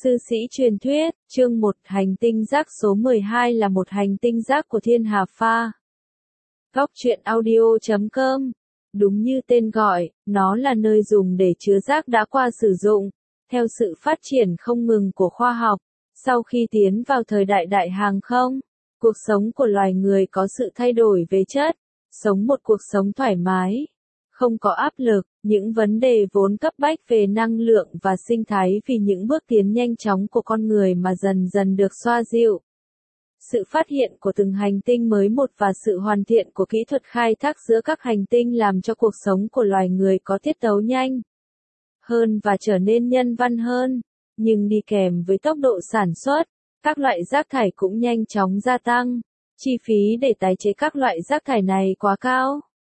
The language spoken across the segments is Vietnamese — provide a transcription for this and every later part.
Sư sĩ truyền thuyết, chương 1 hành tinh rác số 12 là một hành tinh rác của Thiên Hà Pha. Góc truyện audio.com. Đúng như tên gọi, nó là nơi dùng để chứa rác đã qua sử dụng. Theo sự phát triển không ngừng của khoa học, sau khi tiến vào thời đại đại hàng không, cuộc sống của loài người có sự thay đổi về chất, sống một cuộc sống thoải mái, không có áp lực, những vấn đề vốn cấp bách về năng lượng và sinh thái vì những bước tiến nhanh chóng của con người mà dần dần được xoa dịu. Sự phát hiện của từng hành tinh mới một và sự hoàn thiện của kỹ thuật khai thác giữa các hành tinh làm cho cuộc sống của loài người có tiết tấu nhanh hơn và trở nên nhân văn hơn, nhưng đi kèm với tốc độ sản xuất, các loại rác thải cũng nhanh chóng gia tăng, chi phí để tái chế các loại rác thải này quá cao.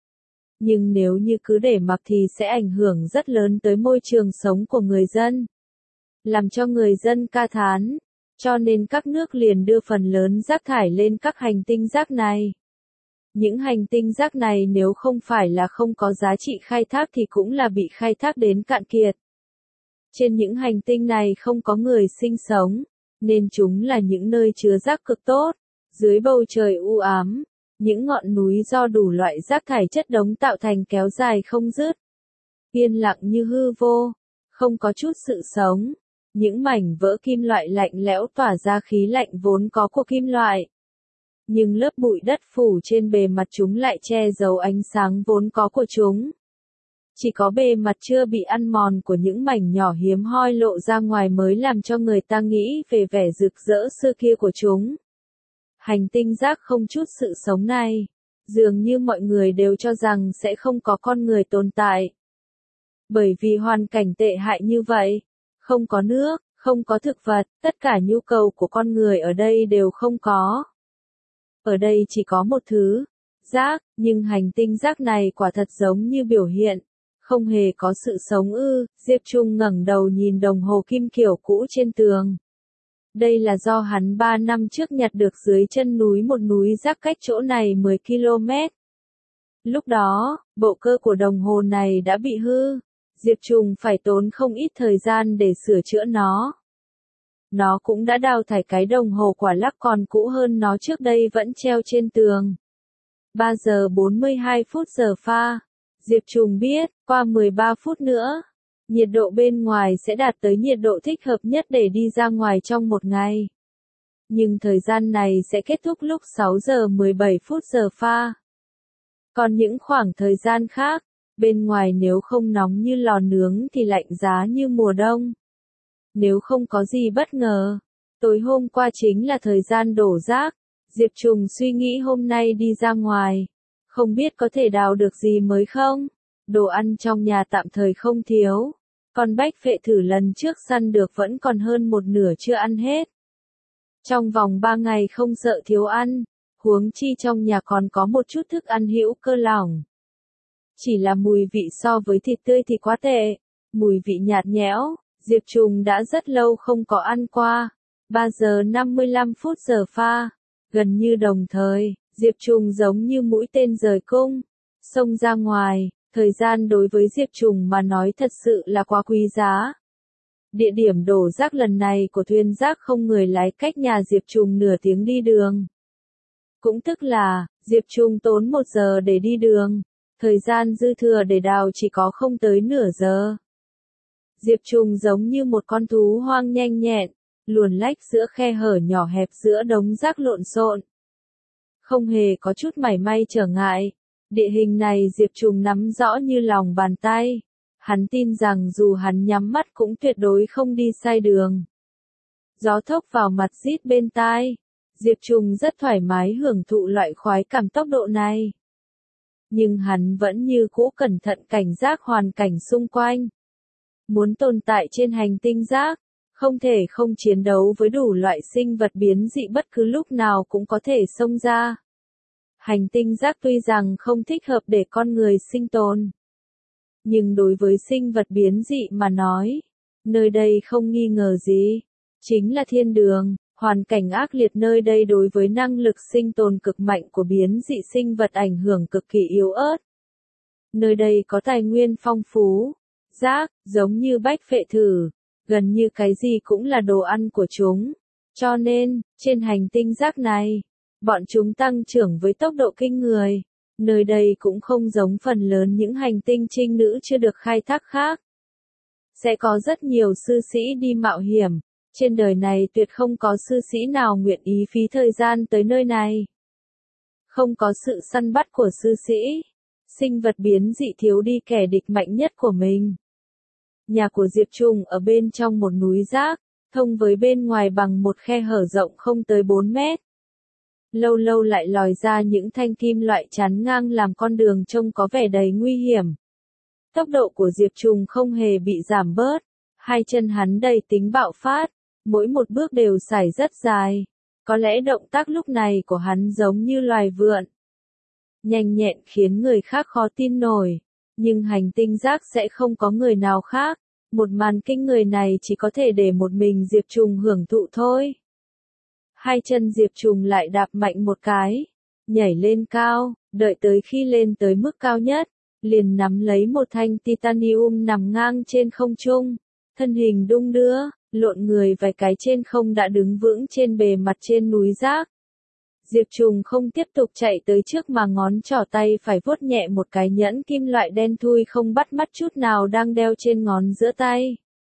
Nhưng nếu như cứ để mặc thì sẽ ảnh hưởng rất lớn tới môi trường sống của người dân, làm cho người dân ca thán, cho nên các nước liền đưa phần lớn rác thải lên các hành tinh rác này. Những hành tinh rác này nếu không phải là không có giá trị khai thác thì cũng là bị khai thác đến cạn kiệt. Trên những hành tinh này không có người sinh sống, nên chúng là những nơi chứa rác cực tốt. Dưới bầu trời u ám, những ngọn núi do đủ loại rác thải chất đống tạo thành kéo dài không dứt. Yên lặng như hư vô, không có chút sự sống. Những mảnh vỡ kim loại lạnh lẽo tỏa ra khí lạnh vốn có của kim loại. Nhưng lớp bụi đất phủ trên bề mặt chúng lại che giấu ánh sáng vốn có của chúng. Chỉ có bề mặt chưa bị ăn mòn của những mảnh nhỏ hiếm hoi lộ ra ngoài mới làm cho người ta nghĩ về vẻ rực rỡ xưa kia của chúng. Hành tinh rác không chút sự sống này, dường như mọi người đều cho rằng sẽ không có con người tồn tại. Bởi vì hoàn cảnh tệ hại như vậy, không có nước, không có thực vật, tất cả nhu cầu của con người ở đây đều không có. Ở đây chỉ có một thứ, rác, nhưng hành tinh rác này quả thật giống như biểu hiện, không hề có sự sống ư. Diệp Trung ngẩng đầu nhìn đồng hồ kim kiểu cũ trên tường. Đây là do hắn 3 năm trước nhặt được dưới chân núi một núi rác cách chỗ này 10 km. Lúc đó, bộ cơ của đồng hồ này đã bị hư. Diệp Trung phải tốn không ít thời gian để sửa chữa nó. Nó cũng đã đào thải cái đồng hồ quả lắc còn cũ hơn nó trước đây vẫn treo trên tường. 3 giờ 42 phút giờ pha. Diệp Trung biết, qua 13 phút nữa, nhiệt độ bên ngoài sẽ đạt tới nhiệt độ thích hợp nhất để đi ra ngoài trong một ngày. Nhưng thời gian này sẽ kết thúc lúc 6 giờ 17 phút giờ pha. Còn những khoảng thời gian khác, bên ngoài nếu không nóng như lò nướng thì lạnh giá như mùa đông. Nếu không có gì bất ngờ, tối hôm qua chính là thời gian đổ rác. Diệp Trung suy nghĩ hôm nay đi ra ngoài, không biết có thể đào được gì mới không. Đồ ăn trong nhà tạm thời không thiếu. Con bách phệ thử lần trước săn được vẫn còn hơn một nửa chưa ăn hết. Trong vòng 3 ngày không sợ thiếu ăn, huống chi trong nhà còn có một chút thức ăn hữu cơ lỏng. Chỉ là mùi vị so với thịt tươi thì quá tệ, mùi vị nhạt nhẽo. Diệp Trung đã rất lâu không có ăn qua. 3 giờ 55 phút giờ pha. Gần như đồng thời, Diệp Trung giống như mũi tên rời cung, xông ra ngoài. Thời gian đối với Diệp Trung mà nói thật sự là quá quý giá. Địa điểm đổ rác lần này của thuyền rác không người lái cách nhà Diệp Trung nửa tiếng đi đường. Cũng tức là, Diệp Trung tốn 1 giờ để đi đường. Thời gian dư thừa để đào chỉ có không tới nửa giờ. Diệp Trung giống như một con thú hoang nhanh nhẹn, luồn lách giữa khe hở nhỏ hẹp giữa đống rác lộn xộn. Không hề có chút mảy may trở ngại. Địa hình này Diệp Trung nắm rõ như lòng bàn tay. Hắn tin rằng dù hắn nhắm mắt cũng tuyệt đối không đi sai đường. Gió thốc vào mặt rít bên tai. Diệp Trung rất thoải mái hưởng thụ loại khoái cảm tốc độ này. Nhưng hắn vẫn như cũ cẩn thận cảnh giác hoàn cảnh xung quanh. Muốn tồn tại trên hành tinh rác, không thể không chiến đấu với đủ loại sinh vật biến dị bất cứ lúc nào cũng có thể xông ra. Hành tinh rác tuy rằng không thích hợp để con người sinh tồn, nhưng đối với sinh vật biến dị mà nói, nơi đây không nghi ngờ gì, chính là thiên đường. Hoàn cảnh ác liệt nơi đây đối với năng lực sinh tồn cực mạnh của biến dị sinh vật ảnh hưởng cực kỳ yếu ớt. Nơi đây có tài nguyên phong phú, rác, giống như bách phệ thử, gần như cái gì cũng là đồ ăn của chúng. Cho nên, trên hành tinh rác này, bọn chúng tăng trưởng với tốc độ kinh người. Nơi đây cũng không giống phần lớn những hành tinh trinh nữ chưa được khai thác khác. Sẽ có rất nhiều sư sĩ đi mạo hiểm. Trên đời này tuyệt không có sư sĩ nào nguyện ý phí thời gian tới nơi này. Không có sự săn bắt của sư sĩ, sinh vật biến dị thiếu đi kẻ địch mạnh nhất của mình. Nhà của Diệp Trùng ở bên trong một núi rác, thông với bên ngoài bằng một khe hở rộng không tới 4 mét. Lâu lâu lại lòi ra những thanh kim loại chắn ngang làm con đường trông có vẻ đầy nguy hiểm. Tốc độ của Diệp Trùng không hề bị giảm bớt, hai chân hắn đầy tính bạo phát, mỗi một bước đều sải rất dài. Có lẽ động tác lúc này của hắn giống như loài vượn. Nhanh nhẹn khiến người khác khó tin nổi, nhưng hành tinh rác sẽ không có người nào khác. Một màn kinh người này chỉ có thể để một mình Diệp Trùng hưởng thụ thôi. Hai chân Diệp Trùng lại đạp mạnh một cái, nhảy lên cao, đợi tới khi lên tới mức cao nhất, liền nắm lấy một thanh titanium nằm ngang trên không trung, thân hình đung đưa, lộn người vài cái trên không đã đứng vững trên bề mặt trên núi rác. Diệp Trùng không tiếp tục chạy tới trước mà ngón trỏ tay phải vuốt nhẹ một cái nhẫn kim loại đen thui không bắt mắt chút nào đang đeo trên ngón giữa tay.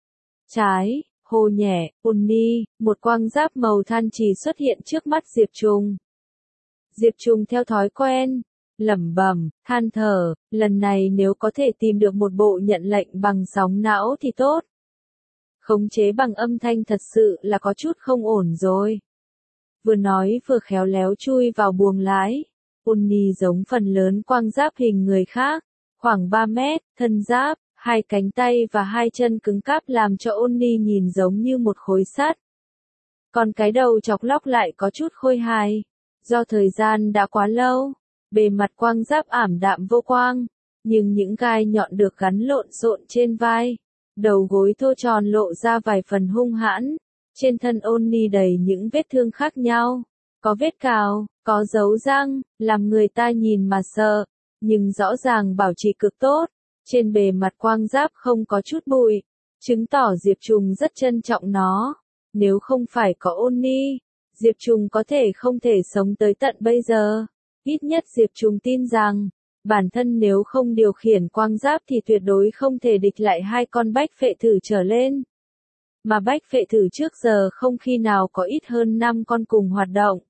Trái, hô nhẹ, Unni, một quang giáp màu than trì xuất hiện trước mắt Diệp Trùng. Diệp Trùng theo thói quen, lẩm bẩm, than thở, lần này nếu có thể tìm được một bộ nhận lệnh bằng sóng não thì tốt. Khống chế bằng âm thanh thật sự là có chút không ổn rồi. Vừa nói vừa khéo léo chui vào buồng lái. Unni giống phần lớn quang giáp hình người khác, khoảng 3 mét, thân giáp, hai cánh tay và hai chân cứng cáp làm cho Unni nhìn giống như một khối sắt. Còn cái đầu chọc lóc lại có chút khôi hài. Do thời gian đã quá lâu, bề mặt quang giáp ảm đạm vô quang, nhưng những gai nhọn được gắn lộn xộn trên vai, đầu gối thô tròn lộ ra vài phần hung hãn. Trên thân Unni đầy những vết thương khác nhau, có vết cào, có dấu răng, làm người ta nhìn mà sợ, nhưng rõ ràng bảo trì cực tốt. Trên bề mặt quang giáp không có chút bụi, chứng tỏ Diệp Trùng rất trân trọng nó. Nếu không phải có Unni, Diệp Trùng có thể không thể sống tới tận bây giờ. Ít nhất Diệp Trùng tin rằng, bản thân nếu không điều khiển quang giáp thì tuyệt đối không thể địch lại hai con bách phệ thử trở lên. Mà bách phệ thử trước giờ không khi nào có ít hơn 5 con cùng hoạt động.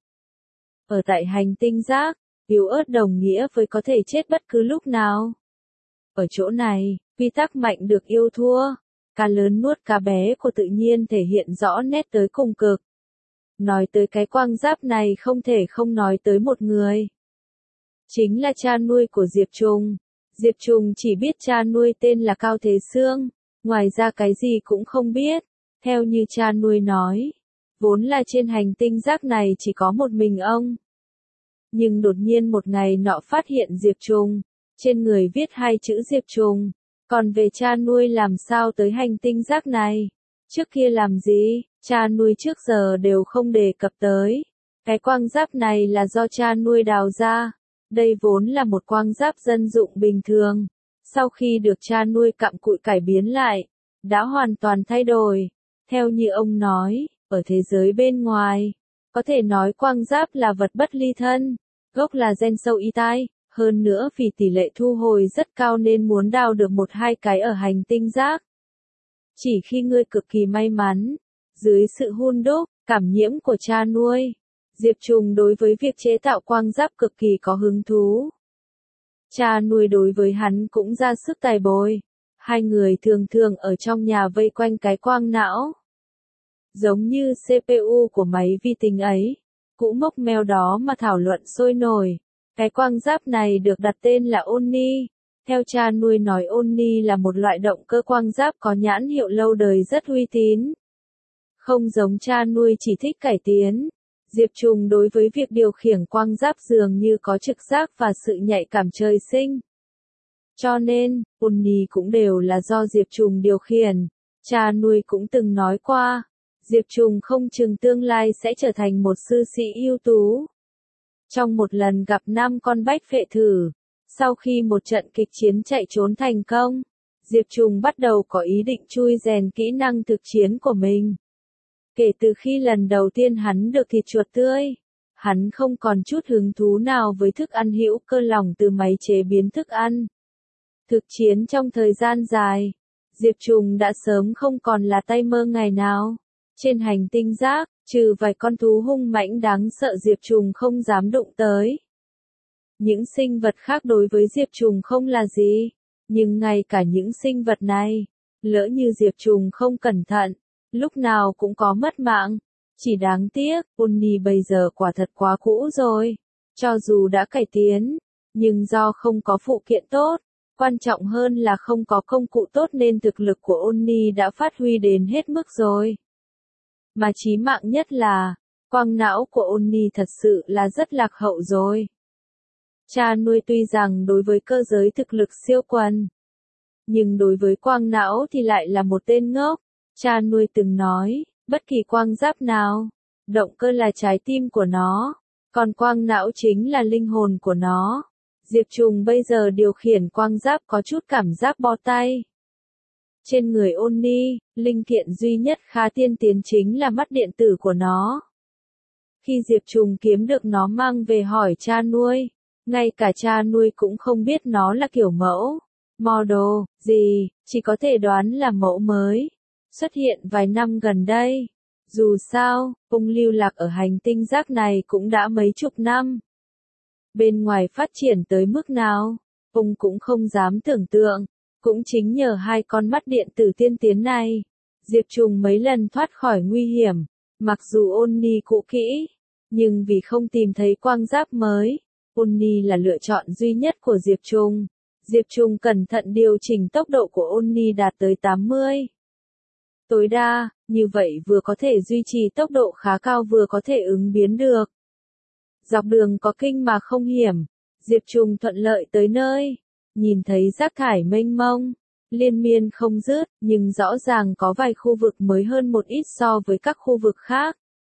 Ở tại hành tinh rác, yếu ớt đồng nghĩa với có thể chết bất cứ lúc nào. Ở chỗ này, quy tắc mạnh được yêu thua, cá lớn nuốt cá bé của tự nhiên thể hiện rõ nét tới cùng cực. Nói tới cái quang giáp này không thể không nói tới một người. Chính là cha nuôi của Diệp Trùng. Diệp Trùng chỉ biết cha nuôi tên là Cao Thế Sương, ngoài ra cái gì cũng không biết. Theo như cha nuôi nói, vốn là trên hành tinh rác này chỉ có một mình ông. Nhưng đột nhiên một ngày nọ phát hiện Diệp Trùng, trên người viết hai chữ Diệp Trùng. Còn về cha nuôi làm sao tới hành tinh rác này? Trước kia làm gì? Cha nuôi trước giờ đều không đề cập tới. Cái quang giáp này là do cha nuôi đào ra. Đây vốn là một quang giáp dân dụng bình thường. Sau khi được cha nuôi cặm cụi cải biến lại, đã hoàn toàn thay đổi. Theo như ông nói, ở thế giới bên ngoài, có thể nói quang giáp là vật bất ly thân, gốc là gen sâu y tai, hơn nữa vì tỷ lệ thu hồi rất cao nên muốn đào được 1-2 cái ở hành tinh rác. Chỉ khi ngươi cực kỳ may mắn, dưới sự hun đúc, cảm nhiễm của cha nuôi, Diệp Trùng đối với việc chế tạo quang giáp cực kỳ có hứng thú. Cha nuôi đối với hắn cũng ra sức tài bồi. Hai người thường thường ở trong nhà vây quanh cái quang não. Giống như CPU của máy vi tính ấy, cũ mốc meo đó mà thảo luận sôi nổi. Cái quang giáp này được đặt tên là Unni. Theo cha nuôi nói Unni là một loại động cơ quang giáp có nhãn hiệu lâu đời rất uy tín. Không giống cha nuôi chỉ thích cải tiến. Diệp Trùng đối với việc điều khiển quang giáp dường như có trực giác và sự nhạy cảm trời sinh. Cho nên, Unni cũng đều là do Diệp Trùng điều khiển. Cha nuôi cũng từng nói qua, Diệp Trùng không chừng tương lai sẽ trở thành một sư sĩ ưu tú. Trong một lần gặp 5 con bách phệ thử, sau khi một trận kịch chiến chạy trốn thành công, Diệp Trùng bắt đầu có ý định chui rèn kỹ năng thực chiến của mình. Kể từ khi lần đầu tiên hắn được thịt chuột tươi, hắn không còn chút hứng thú nào với thức ăn hữu cơ lỏng từ máy chế biến thức ăn. Thực chiến trong thời gian dài, Diệp Trùng đã sớm không còn là tay mơ ngày nào. Trên hành tinh rác, trừ vài con thú hung mãnh đáng sợ Diệp Trùng không dám đụng tới. Những sinh vật khác đối với Diệp Trùng không là gì, nhưng ngay cả những sinh vật này, lỡ như Diệp Trùng không cẩn thận, lúc nào cũng có mất mạng. Chỉ đáng tiếc, Uni bây giờ quả thật quá cũ rồi. Cho dù đã cải tiến, nhưng do không có phụ kiện tốt, quan trọng hơn là không có công cụ tốt nên thực lực của Uni đã phát huy đến hết mức rồi. Mà chí mạng nhất là, quang não của Uni thật sự là rất lạc hậu rồi. Cha nuôi tuy rằng đối với cơ giới thực lực siêu quần, nhưng đối với quang não thì lại là một tên ngốc. Cha nuôi từng nói, bất kỳ quang giáp nào, động cơ là trái tim của nó, còn quang não chính là linh hồn của nó. Diệp Trùng bây giờ điều khiển quang giáp có chút cảm giác bó tay. Trên người Onni, linh kiện duy nhất khá tiên tiến chính là mắt điện tử của nó. Khi Diệp Trùng kiếm được nó mang về hỏi cha nuôi, ngay cả cha nuôi cũng không biết nó là kiểu mẫu, model, gì, chỉ có thể đoán là mẫu mới, xuất hiện vài năm gần đây. Dù sao, Ung lưu lạc ở hành tinh rác này cũng đã mấy chục năm. Bên ngoài phát triển tới mức nào, Ung cũng không dám tưởng tượng. Cũng chính nhờ hai con mắt điện tử tiên tiến này, Diệp Trùng mấy lần thoát khỏi nguy hiểm. Mặc dù Onni cũ kỹ, nhưng vì không tìm thấy quang giáp mới, Onni là lựa chọn duy nhất của Diệp Trùng. Diệp Trùng cẩn thận điều chỉnh tốc độ của Onni đạt tới 80 tối đa, như vậy vừa có thể duy trì tốc độ khá cao vừa có thể ứng biến được. Dọc đường có kinh mà không hiểm, Diệp Trùng thuận lợi tới nơi, nhìn thấy rác thải mênh mông, liên miên không dứt, nhưng rõ ràng có vài khu vực mới hơn một ít so với các khu vực khác.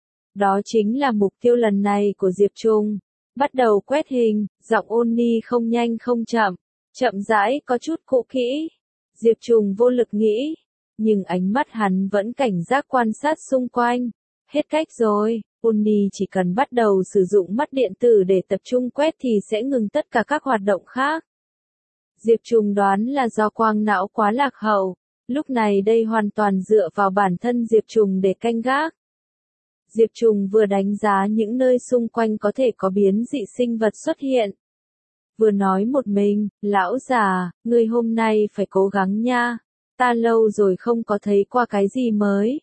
Đó chính là mục tiêu lần này của Diệp Trùng. Bắt đầu quét hình, giọng Onni không nhanh không chậm, chậm rãi có chút cũ kỹ. Diệp Trùng vô lực nghĩ, nhưng ánh mắt hắn vẫn cảnh giác quan sát xung quanh. Hết cách rồi, Onni chỉ cần bắt đầu sử dụng mắt điện tử để tập trung quét thì sẽ ngừng tất cả các hoạt động khác. Diệp Trùng đoán là do quang não quá lạc hậu, lúc này đây hoàn toàn dựa vào bản thân Diệp Trùng để canh gác. Diệp Trùng vừa đánh giá những nơi xung quanh có thể có biến dị sinh vật xuất hiện. Vừa nói một mình, lão già, ngươi hôm nay phải cố gắng nha, ta lâu rồi không có thấy qua cái gì mới.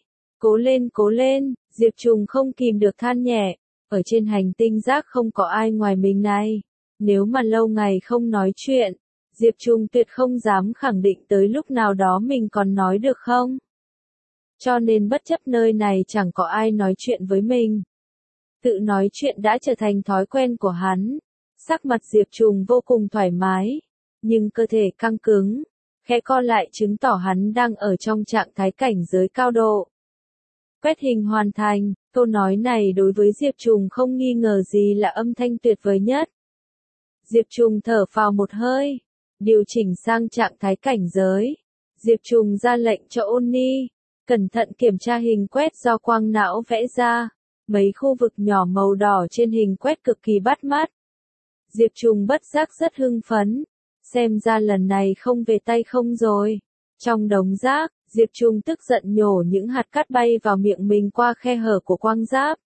Cố lên, Diệp Trùng không kìm được than nhẹ, ở trên hành tinh rác không có ai ngoài mình này. Nếu mà lâu ngày không nói chuyện, Diệp Trùng tuyệt không dám khẳng định tới lúc nào đó mình còn nói được không. Cho nên bất chấp nơi này chẳng có ai nói chuyện với mình. Tự nói chuyện đã trở thành thói quen của hắn. Sắc mặt Diệp Trùng vô cùng thoải mái, nhưng cơ thể căng cứng, khẽ co lại chứng tỏ hắn đang ở trong trạng thái cảnh giới cao độ. Quét hình hoàn thành, câu nói này đối với Diệp Trùng không nghi ngờ gì là âm thanh tuyệt vời nhất. Diệp Trùng thở phào một hơi, điều chỉnh sang trạng thái cảnh giới. Diệp Trùng ra lệnh cho Onni, cẩn thận kiểm tra hình quét do quang não vẽ ra. Mấy khu vực nhỏ màu đỏ trên hình quét cực kỳ bắt mắt. Diệp Trùng bất giác rất hưng phấn, xem ra lần này không về tay không rồi. Trong đống rác, Diệp Trùng tức giận nhổ những hạt cát bay vào miệng mình qua khe hở của quang giáp.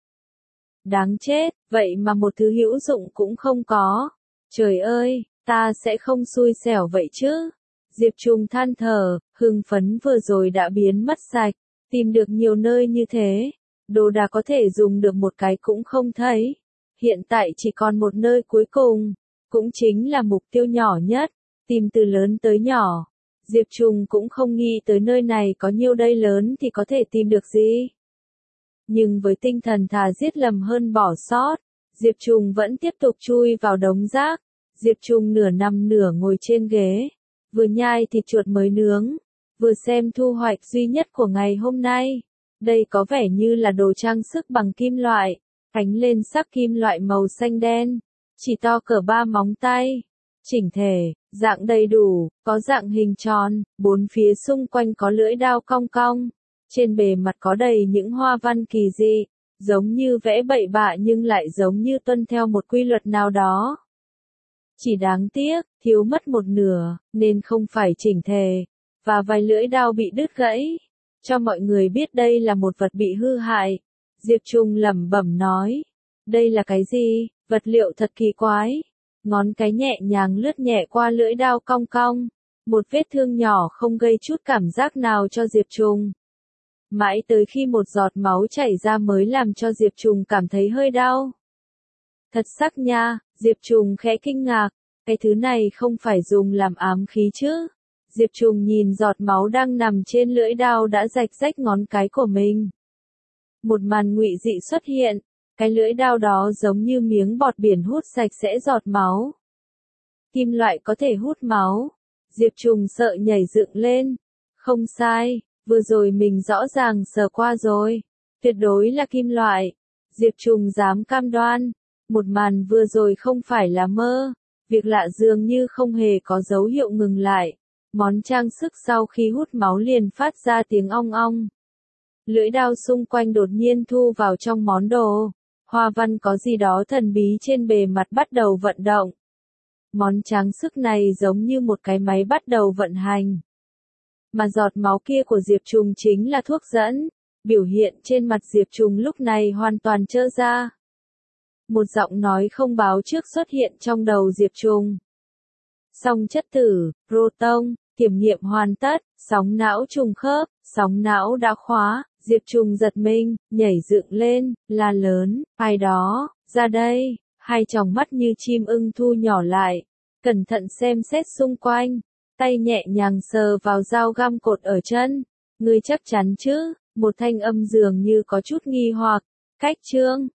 Đáng chết, vậy mà một thứ hữu dụng cũng không có. Trời ơi, ta sẽ không xui xẻo vậy chứ. Diệp Trùng than thở, hưng phấn vừa rồi đã biến mất sạch, tìm được nhiều nơi như thế. Đồ đạc có thể dùng được một cái cũng không thấy. Hiện tại chỉ còn một nơi cuối cùng, cũng chính là mục tiêu nhỏ nhất, tìm từ lớn tới nhỏ. Diệp Trùng cũng không nghĩ tới nơi này có nhiều đây lớn thì có thể tìm được gì. Nhưng với tinh thần thà giết lầm hơn bỏ sót, Diệp Trùng vẫn tiếp tục chui vào đống rác. Diệp Trùng nửa nằm nửa ngồi trên ghế, vừa nhai thịt chuột mới nướng, vừa xem thu hoạch duy nhất của ngày hôm nay. Đây có vẻ như là đồ trang sức bằng kim loại, ánh lên sắc kim loại màu xanh đen, chỉ to cỡ 3 móng tay. Chỉnh thể, Dạng đầy đủ, có dạng hình tròn, bốn phía xung quanh có lưỡi dao cong cong. Trên bề mặt có đầy những hoa văn kỳ dị, giống như vẽ bậy bạ nhưng lại giống như tuân theo một quy luật nào đó. Chỉ đáng tiếc, thiếu mất một nửa, nên không phải chỉnh thể, và vài lưỡi dao bị đứt gãy. Cho mọi người biết đây là một vật bị hư hại. Diệp Trùng lẩm bẩm nói. Đây là cái gì? Vật liệu thật kỳ quái. Ngón cái nhẹ nhàng lướt nhẹ qua lưỡi dao cong cong. Một vết thương nhỏ không gây chút cảm giác nào cho Diệp Trùng. Mãi tới khi một giọt máu chảy ra mới làm cho Diệp Trùng cảm thấy hơi đau. Thật sắc nha, Diệp Trùng khẽ kinh ngạc. Cái thứ này không phải dùng làm ám khí chứ? Diệp Trùng nhìn giọt máu đang nằm trên lưỡi dao đã rạch rách ngón cái của mình. Một màn ngụy dị xuất hiện, cái lưỡi dao đó giống như miếng bọt biển hút sạch sẽ giọt máu. Kim loại có thể hút máu. Diệp Trùng sợ nhảy dựng lên. Không sai, vừa rồi mình rõ ràng sờ qua rồi. Tuyệt đối là kim loại. Diệp Trùng dám cam đoan. Một màn vừa rồi không phải là mơ. Việc lạ dường như không hề có dấu hiệu ngừng lại. Món trang sức sau khi hút máu liền phát ra tiếng ong ong. Lưỡi dao xung quanh đột nhiên thu vào trong món đồ. Hoa văn có gì đó thần bí trên bề mặt bắt đầu vận động. Món trang sức này giống như một cái máy bắt đầu vận hành. Mà giọt máu kia của Diệp Trùng chính là thuốc dẫn. Biểu hiện trên mặt Diệp Trùng lúc này hoàn toàn trơ ra. Một giọng nói không báo trước xuất hiện trong đầu Diệp Trùng. Song chất tử, proton, kiểm nghiệm hoàn tất, sóng não trùng khớp, sóng não đã khóa, Diệp Trùng giật mình, nhảy dựng lên, la lớn, ai đó, ra đây, hai tròng mắt như chim ưng thu nhỏ lại, cẩn thận xem xét xung quanh, tay nhẹ nhàng sờ vào dao găm cột ở chân, ngươi chắc chắn chứ, một thanh âm dường như có chút nghi hoặc, cách trương,